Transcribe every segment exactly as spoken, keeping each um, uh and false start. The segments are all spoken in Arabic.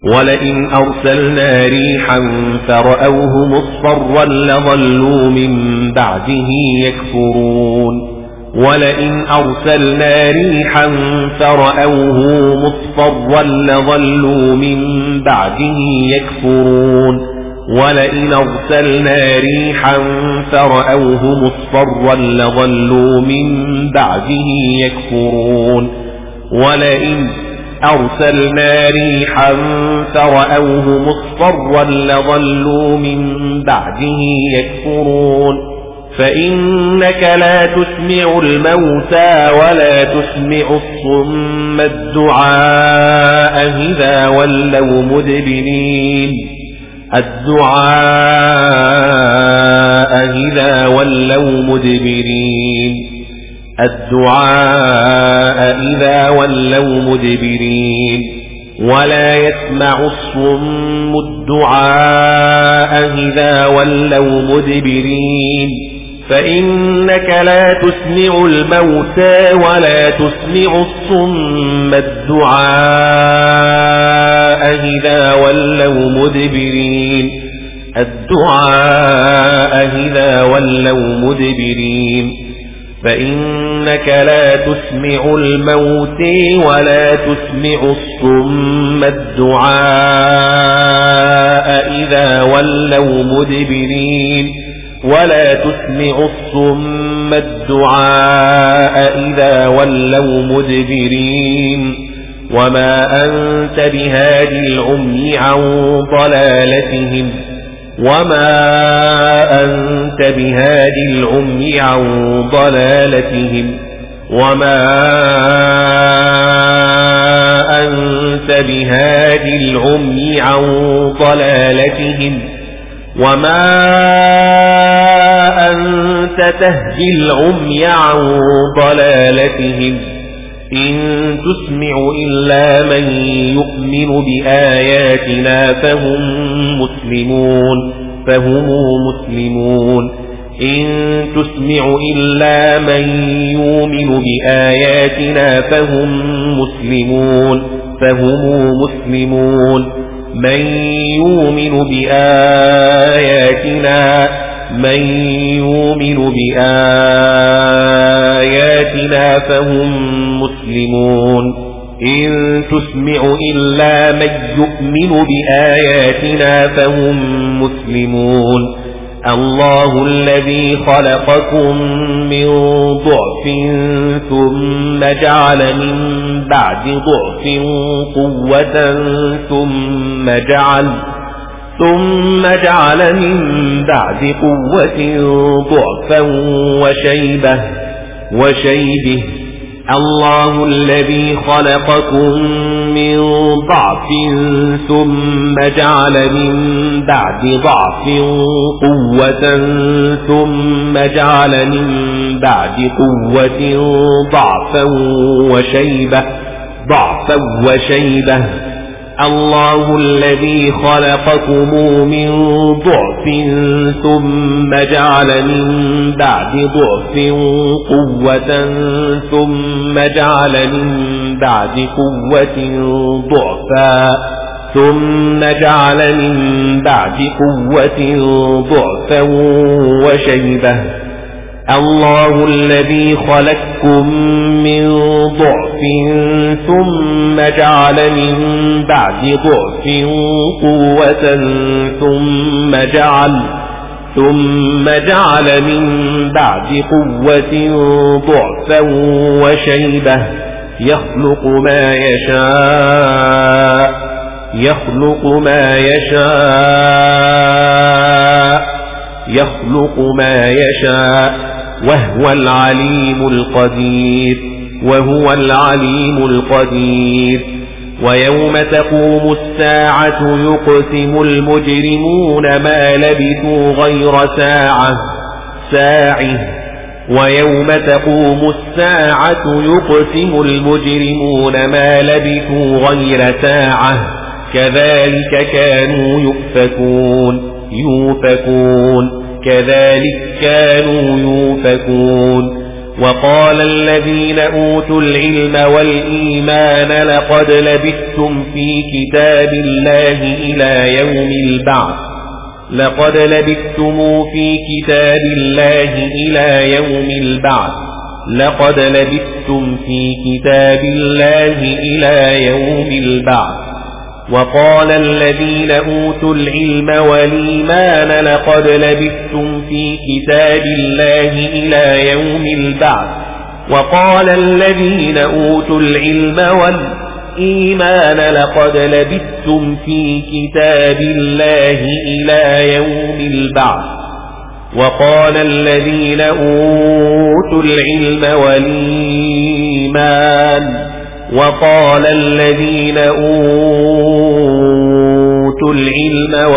ولئن أرسلنا ريحا فرأوه مصفرا لظلوا من بعده يكفرون ولئن أرسلنا ريحا فرأوه مصفرا لظلوا من بعده يكفرون ولئن أرسلنا ريحا فرأوه مصفرا لظلوا من بعده يكفرون ولئن أرسلنا ريحا فرأوه مصفرا لظلوا من بعده يكفرون فإنك لا تسمع الموتى ولا تسمع الصم الدعاء إذا ولوا مدبرين الدعاء إذا ولوا مدبرين الدعاء إذا ولوا مدبرين ولا يسمع الصم الدعاء إذا ولوا مدبرين فإنك لا تسمع الموتى ولا تسمع الصم الدعاء إذا ولوا مدبرين الدعاء إذا ولوا مدبرين فإنك لا تسمع الموتى ولا تسمع الصم الدعاء إذا ولوا مدبرين ولا تسمع الصم الدعاء إذا ولوا مدبرين وما أنت بهادي العمي عن ضلالتهم وما أنت بهادي العمي عن ضلالتهم وما أنت بهادي العمي عن ضلالتهم وما أنت تهدي العمي عن ضلالتهم إن تسمع إلا من يؤمن بآياتنا فهم مسلمون فهم مسلمون إن تسمع إلا من يؤمن بآياتنا فهم مسلمون فهم مسلمون من يؤمن بآياتنا من يؤمن بآياتنا فهم مسلمون إن تسمع إلا من يؤمن بآياتنا فهم مسلمون الله الذي خلقكم من ضعف ثم جعل من بعد ضعف قوة ثم جعل ثم جعل من بعد قوة ضعفا وشيبة وشيبه الله الذي خلقكم من ضعف ثم جعل من بعد ضعف قوة ثم جعل من بعد قوة ضعفا وشيبة ضعفا وشيبة الله الذي خلقكم من ضعف ثم جعل من بعد ضعف قوة ثم جعل من بعد قوة ضعفا ثم جعل من بعد قوة ضعفا وشيبة الله الذي خلقكم من ضعف ثم جعل من بعد ضعف قوة ثم جعل ثم جعل من بعد قوة ضعفا وشيبة يخلق ما يشاء يخلق ما يشاء يخلق ما يشاء وهو العليم القدير وهو العليم القدير ويوم تقوم الساعة يقسم المجرمون ما لبثوا غير ساعة ساعة ويوم تقوم الساعة يقسم المجرمون ما لبثوا غير ساعة كذلك كانوا يؤفكون يوفكون كذلك كانوا يوفكون وقال الذين أوتوا العلم والإيمان لقد لبثتم في كتاب الله إلى يوم البعث لقد لبثتم في كتاب الله إلى يوم البعث لقد لبثتم في كتاب الله إلى يوم البعث وقال الذين أوتوا العلم والإيمان لقد لبثتم في كتاب الله إلى يوم البعث وقال الذين أوتوا العلم والإيمان لقد لبثتم في كتاب الله إلى يوم البعث وقال الذين أوتوا العلم والإيمان وقال الذين أوتوا العلم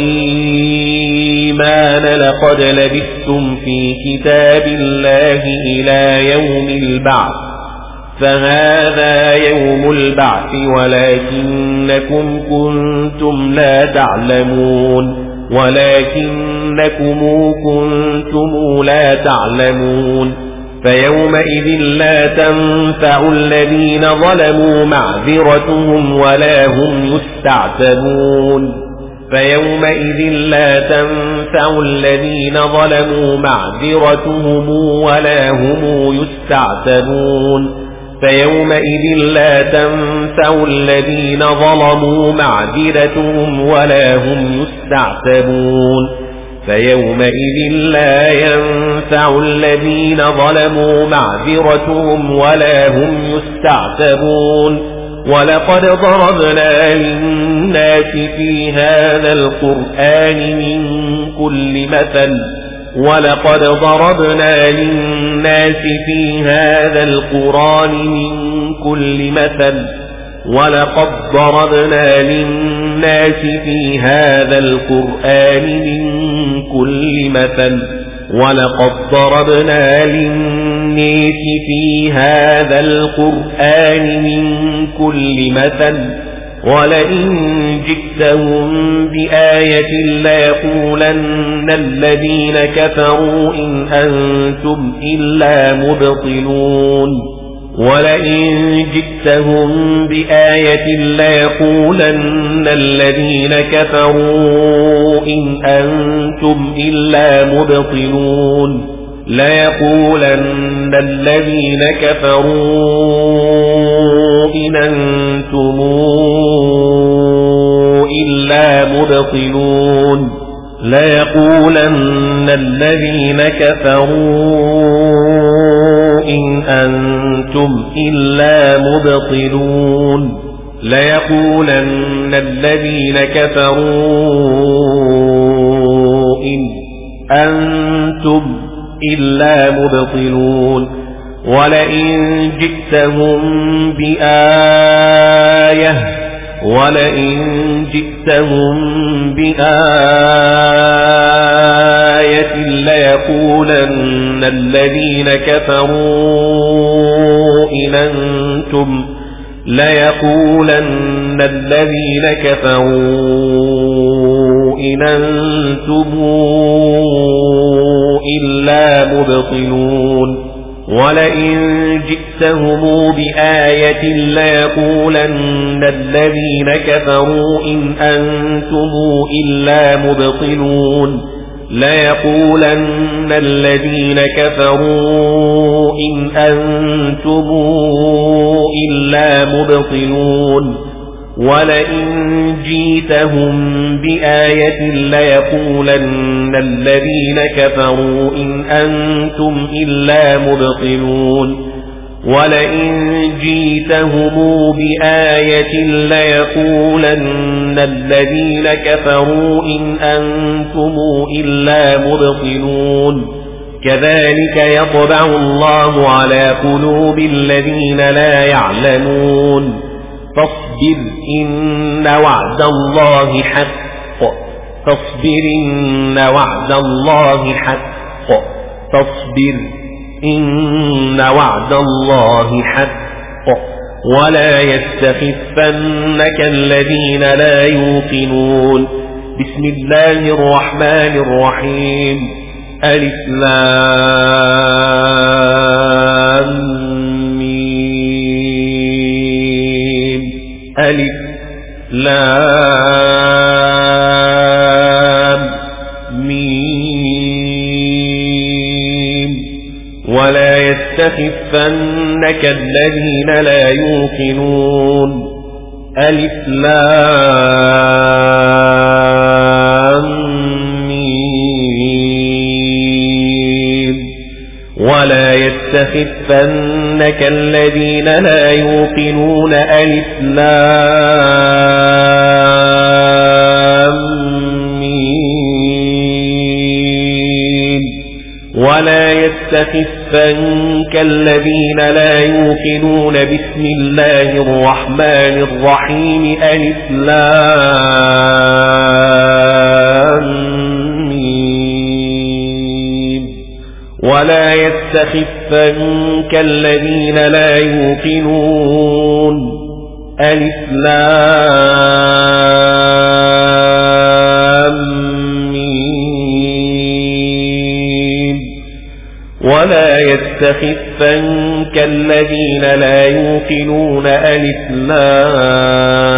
والإيمان لقد لبثتم في كتاب الله إلى يوم البعث فهذا يوم البعث ولكنكم كنتم لا تعلمون ولكنكم كنتم لا تعلمون فيومئذ لا تنفع الذين ظلموا معذرتهم ولا هم يستعتبون فيومئذ لا تنفع الذين ظلموا معذرتهم ولا هم يستعتبون فيومئذ لا تنفع الذين ظلموا معذرتهم ولا هم يستعتبون فيومئذ لا ينفع الذين ظلموا معذرتهم ولا هم يستعتبون ولقد ضربنا للناس في هذا القرآن من كل مثل ولقد ضربنا للناس في هذا القرآن من كل مثل ولقد ضربنا للناس في هذا القرآن من كل مثل ولقد ضربنا للناس في هذا القرآن من كل مثل ولئن جئتهم بآية ليقولن الذين كفروا إن أنتم إلا مبطلون ولئن جئتهم بآية ليقولن الذين كفروا إن أنتم إلا مبطلون ليقولن الذين كفروا إن أنتم إلا مبطلون ليقولن الذين كفروا إن أنتم إلا مبطلون ليقولن الذين كفروا إن أنتم إلا مبطلون ولئن جئتهم بآية ولئن جئتهم بآية ليقولن الذين كفروا إن أنتم ليقولن الذين كفروا إن أنتم إلا مبطلون ولئن جئتهم بآية ليقولن الذين كفروا إن أنتم إلا مبطلون ليقولن الذين كفروا إن أنتم إلا مبطلون ولئن جئتهم بآية ليقولن الذين كفروا إن أنتم إلا مبطلون ولئن جئتهم بآية ليقولن الذين كفروا إن أنتم إلا مبطلون كذلك يطبع الله على قلوب الذين لا يعلمون فاصبر إن وعد الله حق فاصبر إن وعد الله حق فاصبر إن وعد الله حق ولا يستخفنك الذين لا يوقنون بسم الله الرحمن الرحيم ألف لام ألف لام ميم ولا يستخفنك الذين لا يوقنون ألف لام ميم ولا يستخفنك الذين لا يوقنون ألف لام ميم ولا يستخفنك الذين لا يوقنون بسم الله الرحمن الرحيم ألف لام ميم ولا يستخفنك الذين لا يوقنون ألف لام ولا يستخفنك الذين لا يوقنون ألف لام